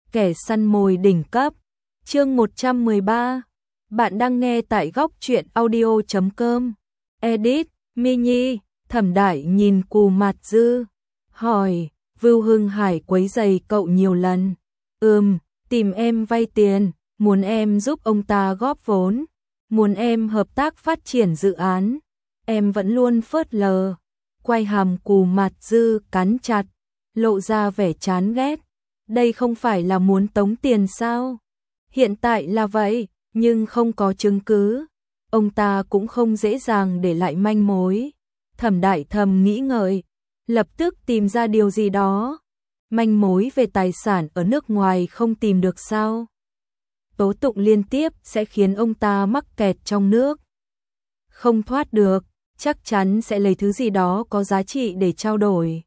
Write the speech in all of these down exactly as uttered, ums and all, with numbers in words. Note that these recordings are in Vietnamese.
Kẻ săn mồi đỉnh cấp. Chương một trăm mười ba. Bạn đang nghe tại góc truyện audio chấm com. Edit, Mini. Thẩm Đại nhìn Cù Mạt Dư, hỏi, Vưu Hưng Hải quấy rầy cậu nhiều lần. Ừm, tìm em vay tiền, muốn em giúp ông ta góp vốn, muốn em hợp tác phát triển dự án. Em vẫn luôn phớt lờ. Quay hàm Cù Mạt Dư cắn chặt, lộ ra vẻ chán ghét. Đây không phải là muốn tống tiền sao? Hiện tại là vậy, nhưng không có chứng cứ. Ông ta cũng không dễ dàng để lại manh mối. Thẩm Đại thầm nghĩ ngợi, lập tức tìm ra điều gì đó. Manh mối về tài sản ở nước ngoài không tìm được sao? Tố tụng liên tiếp sẽ khiến ông ta mắc kẹt trong nước. Không thoát được, chắc chắn sẽ lấy thứ gì đó có giá trị để trao đổi.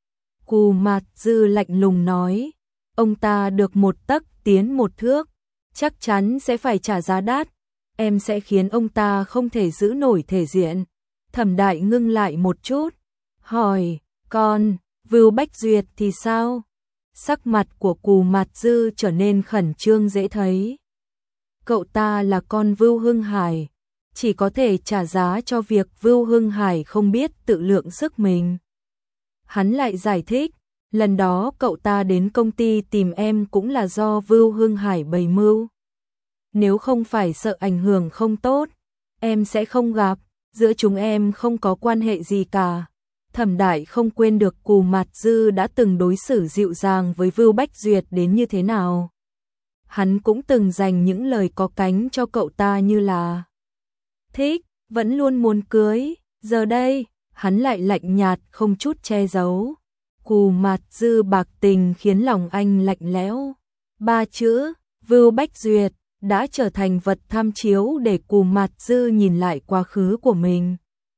Cù Mạt Dư lạnh lùng nói, ông ta được một tấc tiến một thước, chắc chắn sẽ phải trả giá đắt. Em sẽ khiến ông ta không thể giữ nổi thể diện. Thẩm Đại ngưng lại một chút, hỏi, còn Vưu Bách Duyệt thì sao? Sắc mặt của Cù Mạt Dư trở nên khẩn trương dễ thấy. Cậu ta là con Vưu Hưng Hải, chỉ có thể trả giá cho việc Vưu Hưng Hải không biết tự lượng sức mình. Hắn lại giải thích, lần đó cậu ta đến công ty tìm em cũng là do Vưu Hưng Hải bày mưu. Nếu không phải sợ ảnh hưởng không tốt, em sẽ không gặp, giữa chúng em không có quan hệ gì cả. Thẩm Đại không quên được Cù Mạt Dư đã từng đối xử dịu dàng với Vưu Bách Duyệt đến như thế nào. Hắn cũng từng dành những lời có cánh cho cậu ta như là thích, vẫn luôn muốn cưới. Giờ đây, hắn lại lạnh nhạt không chút che giấu. Cù Mạt Dư bạc tình khiến lòng anh lạnh lẽo. Ba chữ, Vưu Bách Duyệt, đã trở thành vật tham chiếu để Cù Mạt Dư nhìn lại quá khứ của mình.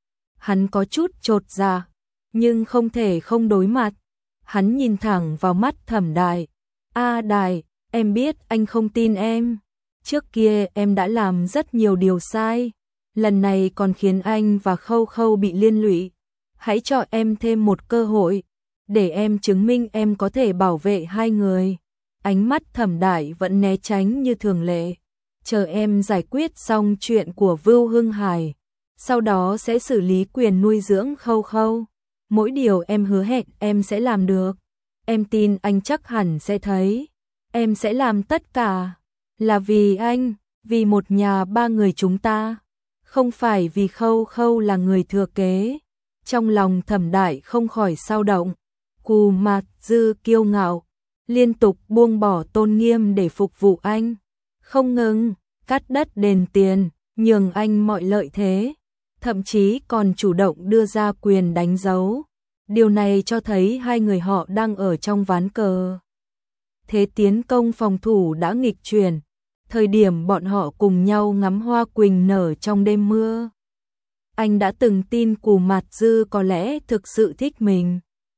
Hắn có chút chột dạ, nhưng không thể không đối mặt. Hắn nhìn thẳng vào mắt Thẩm Đại. A Đại, em biết anh không tin em. Trước kia em đã làm rất nhiều điều sai. Lần này còn khiến anh và Khâu Khâu bị liên lụy. Hãy cho em thêm một cơ hội, để em chứng minh em có thể bảo vệ hai người. Ánh mắt Thẩm Đại vẫn né tránh như thường lệ. Chờ em giải quyết xong chuyện của Vưu Hưng Hải, sau đó sẽ xử lý quyền nuôi dưỡng Khâu Khâu. Mỗi điều em hứa hẹn em sẽ làm được. Em tin anh chắc hẳn sẽ thấy. Em sẽ làm tất cả là vì anh, vì một nhà ba người chúng ta, không phải vì Khâu Khâu là người thừa kế. Trong lòng Thẩm Đại không khỏi xao động. Cù Mạt Dư kiêu ngạo, liên tục buông bỏ tôn nghiêm để phục vụ anh, không ngừng cắt đất đền tiền, nhường anh mọi lợi thế, thậm chí còn chủ động đưa ra quyền đánh dấu. Điều này cho thấy hai người họ đang ở trong ván cờ. Thế tiến công phòng thủ đã nghịch chuyển, thời điểm bọn họ cùng nhau ngắm hoa quỳnh nở trong đêm mưa. Anh đã từng tin Cù Mạt Dư có lẽ thực sự thích mình.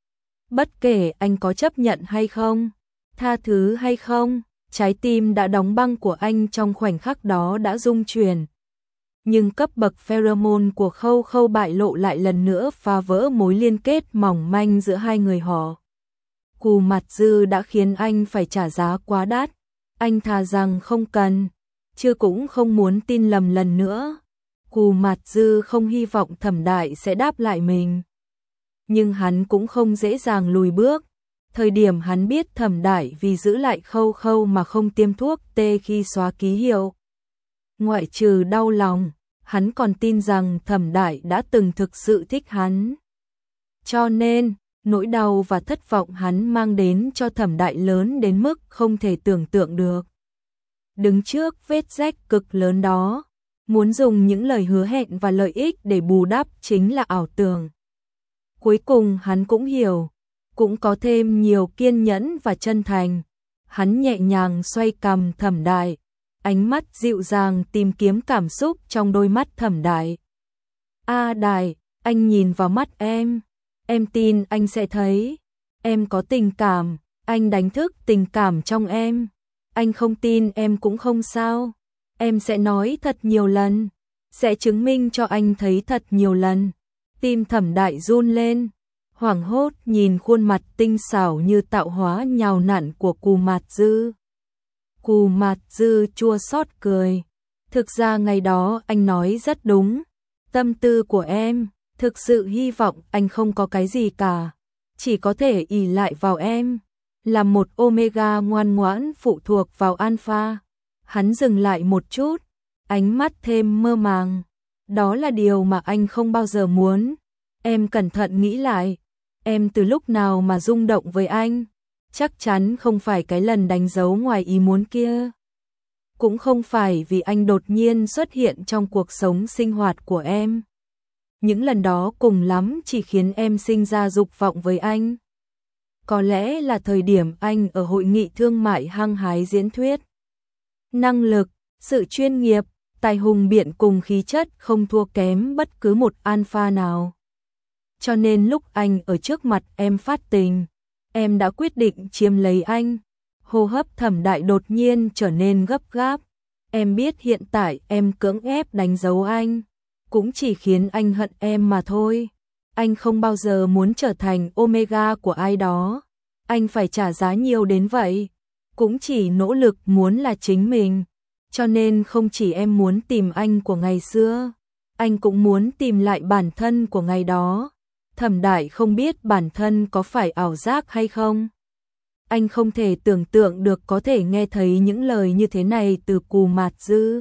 Bất kể anh có chấp nhận hay không, tha thứ hay không, trái tim đã đóng băng của anh trong khoảnh khắc đó đã rung chuyển. Nhưng cấp bậc pheromone của Khâu Khâu bại lộ lại lần nữa phá vỡ mối liên kết mỏng manh giữa hai người họ. Cù Mạt Dư đã khiến anh phải trả giá quá đắt. Anh thà rằng không cần, chứ cũng không muốn tin lầm lần nữa. Cù Mạt Dư không hy vọng Thẩm Đại sẽ đáp lại mình. Nhưng hắn cũng không dễ dàng lùi bước. Thời điểm hắn biết Thẩm Đại vì giữ lại Khâu Khâu mà không tiêm thuốc tê khi xóa ký hiệu. Ngoại trừ đau lòng, hắn còn tin rằng Thẩm Đại đã từng thực sự thích hắn. Cho nên, nỗi đau và thất vọng hắn mang đến cho Thẩm Đại lớn đến mức không thể tưởng tượng được. Đứng trước vết rách cực lớn đó, muốn dùng những lời hứa hẹn và lợi ích để bù đắp chính là ảo tưởng. Cuối cùng hắn cũng hiểu, cũng có thêm nhiều kiên nhẫn và chân thành. Hắn nhẹ nhàng xoay cằm Thẩm Đại, ánh mắt dịu dàng tìm kiếm cảm xúc trong đôi mắt Thẩm Đại. A Đại, anh nhìn vào mắt em, em tin anh sẽ thấy, em có tình cảm, anh đánh thức tình cảm trong em. Anh không tin em cũng không sao, em sẽ nói thật nhiều lần, sẽ chứng minh cho anh thấy thật nhiều lần. Tim Thẩm Đại run lên, hoảng hốt nhìn khuôn mặt tinh xảo như tạo hóa nhào nặn của Cù Mạt Dư. Cù Mạt Dư chua xót cười. Thực ra ngày đó anh nói rất đúng. Tâm tư của em, thực sự hy vọng anh không có cái gì cả. Chỉ có thể ỷ lại vào em. Là một Omega ngoan ngoãn phụ thuộc vào Alpha. Hắn dừng lại một chút, ánh mắt thêm mơ màng. Đó là điều mà anh không bao giờ muốn. Em cẩn thận nghĩ lại. Em từ lúc nào mà rung động với anh? Chắc chắn không phải cái lần đánh dấu ngoài ý muốn kia. Cũng không phải vì anh đột nhiên xuất hiện trong cuộc sống sinh hoạt của em. Những lần đó cùng lắm chỉ khiến em sinh ra dục vọng với anh. Có lẽ là thời điểm anh ở hội nghị thương mại hăng hái diễn thuyết. Năng lực, sự chuyên nghiệp, tài hùng biện cùng khí chất không thua kém bất cứ một alpha nào. Cho nên lúc anh ở trước mặt em phát tình, em đã quyết định chiếm lấy anh. Hô hấp Thẩm Đại đột nhiên trở nên gấp gáp. Em biết hiện tại em cưỡng ép đánh dấu anh, cũng chỉ khiến anh hận em mà thôi. Anh không bao giờ muốn trở thành Omega của ai đó. Anh phải trả giá nhiều đến vậy. Cũng chỉ nỗ lực muốn là chính mình. Cho nên không chỉ em muốn tìm anh của ngày xưa, anh cũng muốn tìm lại bản thân của ngày đó. Thẩm Đại không biết bản thân có phải ảo giác hay không. Anh không thể tưởng tượng được có thể nghe thấy những lời như thế này từ Cù Mạt Dư.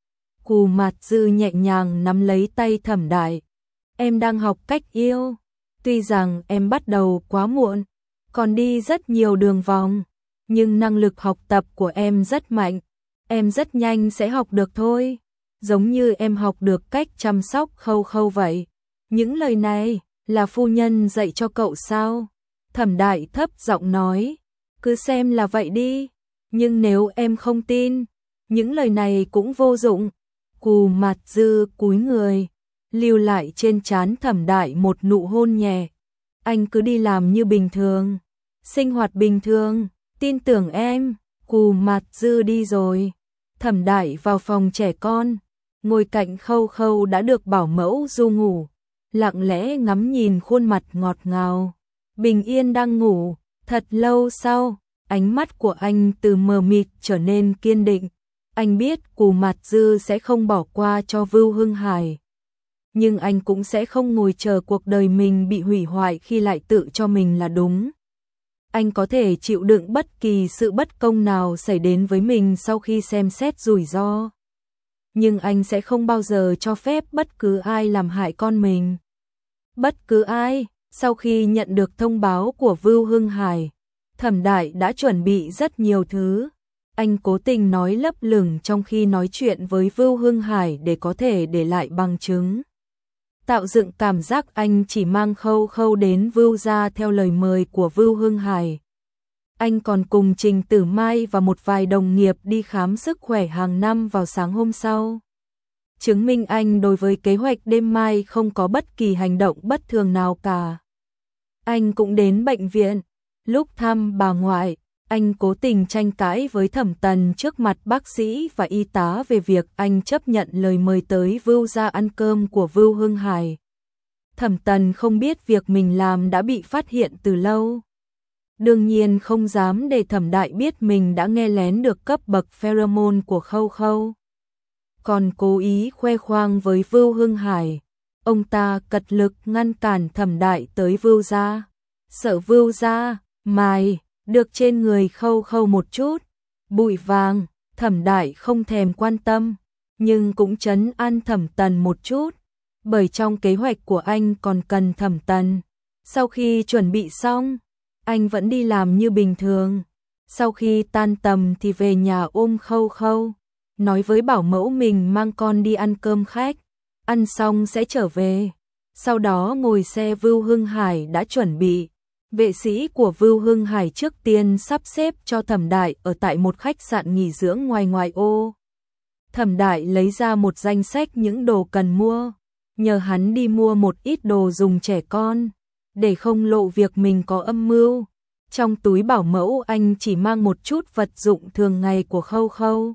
Cù Mạt Dư nhẹ nhàng nắm lấy tay Thẩm Đại. Em đang học cách yêu. Tuy rằng em bắt đầu quá muộn, còn đi rất nhiều đường vòng, nhưng năng lực học tập của em rất mạnh. Em rất nhanh sẽ học được thôi. Giống như em học được cách chăm sóc Khâu Khâu vậy. Những lời này là phu nhân dạy cho cậu sao? Thẩm Đại thấp giọng nói. Cứ xem là vậy đi. Nhưng nếu em không tin, những lời này cũng vô dụng. Cù Mạt Dư cúi người, lưu lại trên trán Thẩm Đại một nụ hôn nhẹ. Anh cứ đi làm như bình thường, sinh hoạt bình thường, tin tưởng em. Cù Mạt Dư đi rồi. Thẩm Đại vào phòng trẻ con, ngồi cạnh Khâu Khâu đã được bảo mẫu du ngủ, lặng lẽ ngắm nhìn khuôn mặt ngọt ngào, bình yên đang ngủ. Thật lâu sau, ánh mắt của anh từ mờ mịt trở nên kiên định. Anh biết Cù Mạt Dư sẽ không bỏ qua cho Vưu Hưng Hải. Nhưng anh cũng sẽ không ngồi chờ cuộc đời mình bị hủy hoại khi lại tự cho mình là đúng. Anh có thể chịu đựng bất kỳ sự bất công nào xảy đến với mình sau khi xem xét rủi ro. Nhưng anh sẽ không bao giờ cho phép bất cứ ai làm hại con mình. Bất cứ ai. Sau khi nhận được thông báo của Vưu Hưng Hải, Thẩm Đại đã chuẩn bị rất nhiều thứ. Anh cố tình nói lấp lửng trong khi nói chuyện với Vưu Hưng Hải để có thể để lại bằng chứng. Tạo dựng cảm giác anh chỉ mang Khâu Khâu đến Vưu gia theo lời mời của Vưu Hưng Hải. Anh còn cùng Trình Tử Mai và một vài đồng nghiệp đi khám sức khỏe hàng năm vào sáng hôm sau. Chứng minh anh đối với kế hoạch đêm mai không có bất kỳ hành động bất thường nào cả. Anh cũng đến bệnh viện. Lúc thăm bà ngoại, anh cố tình tranh cãi với Thẩm Tần trước mặt bác sĩ và y tá về việc anh chấp nhận lời mời tới Vưu gia ăn cơm của Vưu Hưng Hải. Thẩm Tần không biết việc mình làm đã bị phát hiện từ lâu. Đương nhiên không dám để Thẩm Đại biết mình đã nghe lén được cấp bậc pheromone của Khâu Khâu. Còn cố ý khoe khoang với Vưu Hưng Hải. Ông ta cật lực ngăn cản Thẩm Đại tới Vưu gia. Sợ Vưu gia mài được trên người Khâu Khâu một chút bụi vàng. Thẩm Đại không thèm quan tâm, nhưng cũng trấn an Thẩm Tần một chút, bởi trong kế hoạch của anh còn cần Thẩm Tần. Sau khi chuẩn bị xong, anh vẫn đi làm như bình thường. Sau khi tan tầm thì về nhà ôm Khâu Khâu, nói với bảo mẫu mình mang con đi ăn cơm khách, ăn xong sẽ trở về. Sau đó ngồi xe Vưu Hưng Hải đã chuẩn bị. Vệ sĩ của Vưu Hưng Hải trước tiên sắp xếp cho Thẩm Đại ở tại một khách sạn nghỉ dưỡng ngoài ngoại ô. Thẩm Đại lấy ra một danh sách những đồ cần mua, nhờ hắn đi mua một ít đồ dùng trẻ con, để không lộ việc mình có âm mưu. Trong túi bảo mẫu anh chỉ mang một chút vật dụng thường ngày của Khâu Khâu.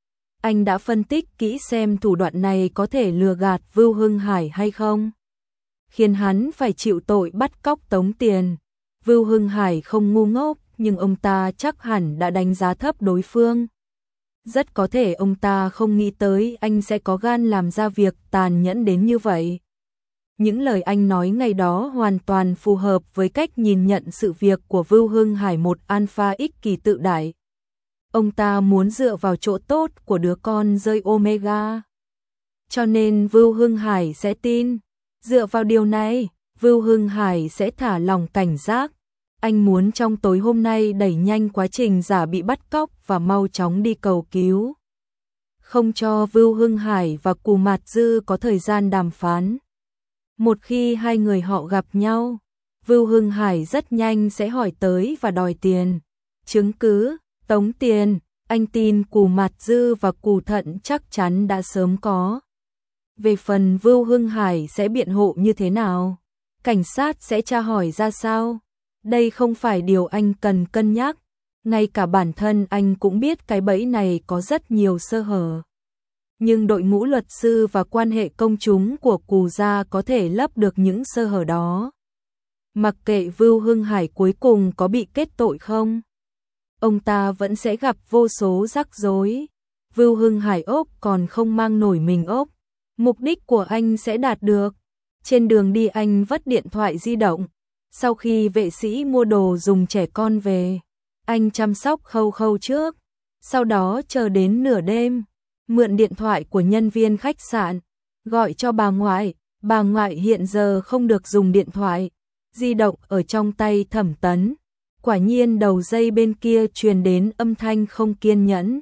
Anh đã phân tích kỹ xem thủ đoạn này có thể lừa gạt Vưu Hưng Hải hay không. khiến hắn phải chịu tội bắt cóc tống tiền. Vưu Hưng Hải không ngu ngốc, nhưng ông ta chắc hẳn đã đánh giá thấp đối phương. Rất có thể ông ta không nghĩ tới anh sẽ có gan làm ra việc tàn nhẫn đến như vậy. Những lời anh nói ngày đó hoàn toàn phù hợp với cách nhìn nhận sự việc của Vưu Hưng Hải, một alpha ích kỳ tự đại. Ông ta muốn dựa vào chỗ tốt của đứa con rơi Omega. Cho nên Vưu Hưng Hải sẽ tin. Dựa vào điều này, Vưu Hưng Hải sẽ thả lòng cảnh giác. Anh muốn trong tối hôm nay đẩy nhanh quá trình giả bị bắt cóc và mau chóng đi cầu cứu. Không cho Vưu Hưng Hải và Cù Mạt Dư có thời gian đàm phán. Một khi hai người họ gặp nhau, Vưu Hưng Hải rất nhanh sẽ hỏi tới và đòi tiền. Chứng cứ, tống tiền, anh tin Cù Mạt Dư và Cù Thận chắc chắn đã sớm có. Về phần Vưu Hưng Hải sẽ biện hộ như thế nào? Cảnh sát sẽ tra hỏi ra sao? Đây không phải điều anh cần cân nhắc. Ngay cả bản thân anh cũng biết cái bẫy này có rất nhiều sơ hở. Nhưng đội ngũ luật sư và quan hệ công chúng của Cù gia có thể lấp được những sơ hở đó. Mặc kệ Vưu Hưng Hải cuối cùng có bị kết tội không, ông ta vẫn sẽ gặp vô số rắc rối. Vưu Hưng Hải ốc còn không mang nổi mình ốc. Mục đích của anh sẽ đạt được. Trên đường đi anh vất điện thoại di động. Sau khi vệ sĩ mua đồ dùng trẻ con về, anh chăm sóc Khâu Khâu trước. Sau đó chờ đến nửa đêm, mượn điện thoại của nhân viên khách sạn, gọi cho bà ngoại. Bà ngoại hiện giờ không được dùng điện thoại di động ở trong tay Thẩm Tấn. Quả nhiên đầu dây bên kia truyền đến âm thanh không kiên nhẫn.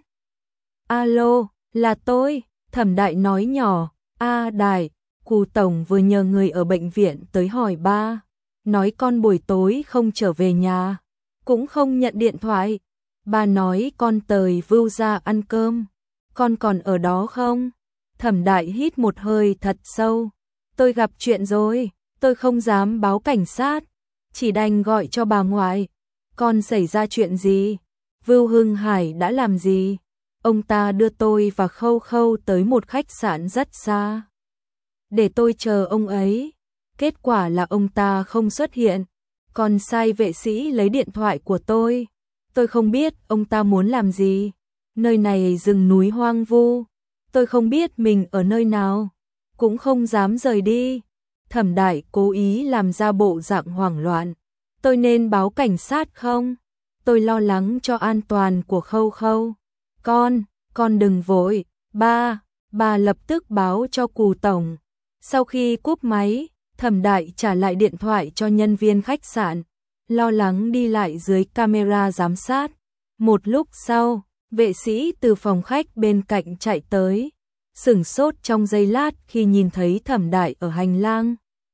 Alo, là tôi, Thẩm Đại nói nhỏ. A Đại, Cù Tổng vừa nhờ người ở bệnh viện tới hỏi ba, nói con buổi tối không trở về nhà, cũng không nhận điện thoại. Ba nói con tời Vưu ra ăn cơm, con còn ở đó không? Thẩm Đại hít một hơi thật sâu. Tôi gặp chuyện rồi, tôi không dám báo cảnh sát, chỉ đành gọi cho bà ngoại. Con xảy ra chuyện gì? Vưu Hưng Hải đã làm gì? Ông ta đưa tôi và Khâu Khâu tới một khách sạn rất xa, để tôi chờ ông ấy. Kết quả là ông ta không xuất hiện, còn sai vệ sĩ lấy điện thoại của tôi. Tôi không biết ông ta muốn làm gì. Nơi này rừng núi hoang vu, tôi không biết mình ở nơi nào, cũng không dám rời đi. Thẩm Đại cố ý làm ra bộ dạng hoảng loạn. Tôi nên báo cảnh sát không? Tôi lo lắng cho an toàn của Khâu Khâu. Con, con đừng vội. Ba, bà lập tức báo cho Cù Tổng. Sau khi cúp máy, Thẩm Đại trả lại điện thoại cho nhân viên khách sạn, lo lắng đi lại dưới camera giám sát. Một lúc sau, vệ sĩ từ phòng khách bên cạnh chạy tới, sửng sốt trong giây lát khi nhìn thấy Thẩm Đại ở hành lang.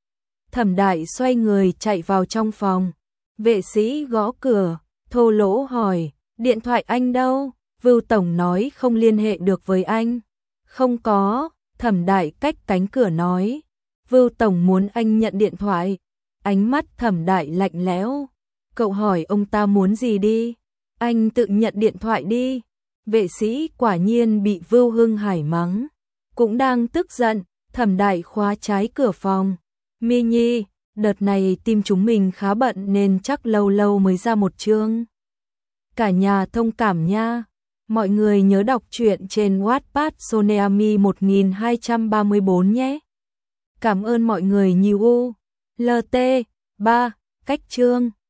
Thẩm Đại xoay người chạy vào trong phòng. Vệ sĩ gõ cửa, thô lỗ hỏi, điện thoại anh đâu? Vưu Tổng nói không liên hệ được với anh. Không có, Thẩm Đại cách cánh cửa nói. Vưu Tổng muốn anh nhận điện thoại. Ánh mắt Thẩm Đại lạnh lẽo. Cậu hỏi ông ta muốn gì đi? Anh tự nhận điện thoại đi. Vệ sĩ quả nhiên bị Vưu Hưng Hải mắng. Cũng đang tức giận, Thẩm Đại khóa trái cửa phòng. Mi Nhi, đợt này team chúng mình khá bận nên chắc lâu lâu mới ra một chương. Cả nhà thông cảm nha. Mọi người nhớ đọc truyện trên Wattpad Soneami một nghìn hai trăm ba mươi tư nhé. Cảm ơn mọi người nhiều. lờ tê ba, cách chương.